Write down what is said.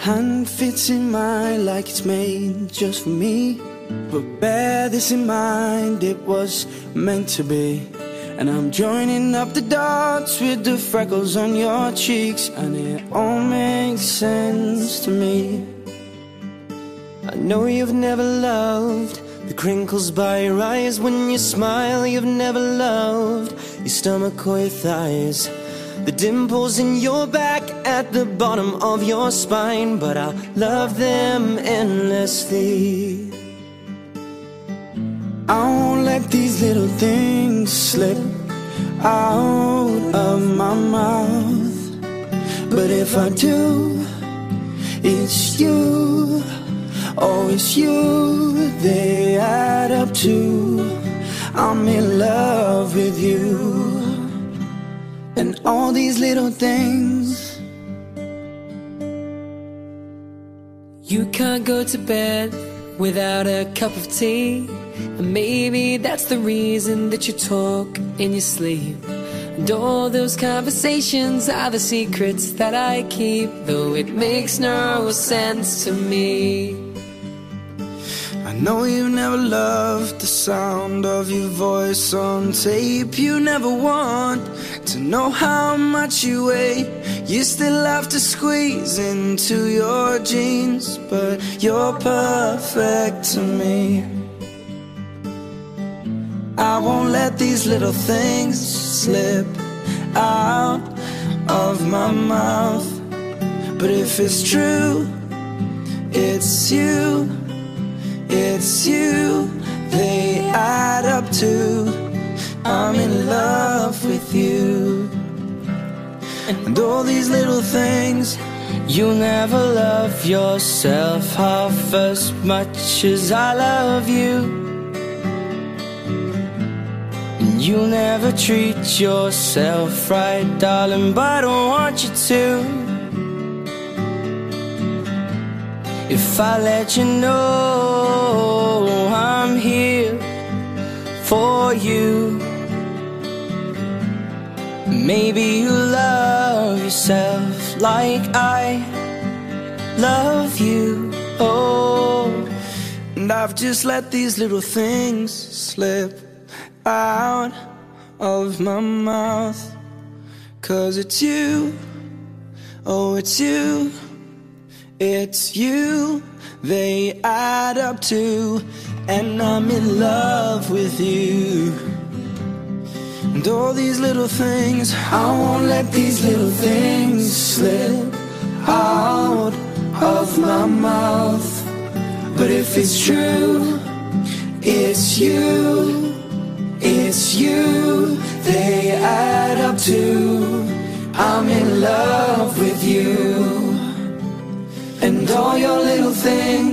hand fits in mine like it's made just for me. But bear this in mind, it was meant to be. And I'm joining up the dots with the freckles on your cheeks, and it all makes sense to me. I know you've never loved the crinkles by your eyes when you smile. You've never loved your stomach or your thighs, the dimples in your back at the bottom of your spine. But I'll love them endlessly. I won't let these little things slip out of my mouth. But if I do, it's you, oh it's you, they add up to I'm in love with you. And all these little things. You can't go to bed without a cup of tea, and maybe that's the reason that you talk in your sleep. And all those conversations are the secrets that I keep, though it makes no sense to me. I know you never loved the sound of your voice on tape. You never want to know how much you weigh. You still have to squeeze into your jeans, but you're perfect to me. I won't let these little things slip out of my mouth. But if it's true, it's you, it's you, they add up to I'm in love with you. And all these little things. You'll never love yourself half as much as I love you. You'll never treat yourself right, darling, but I don't want you to. If I let you know I'm here for you, maybe you'll love yourself like I love you. Oh, and I've just let these little things slip out of my mouth. 'Cause it's you, oh it's you, it's you, they add up to, and I'm in love with you. And all these little things, I won't let these little things slip out of my mouth. But if it's true, it's you, it's you, they add up to I'm in love with you. And all your little things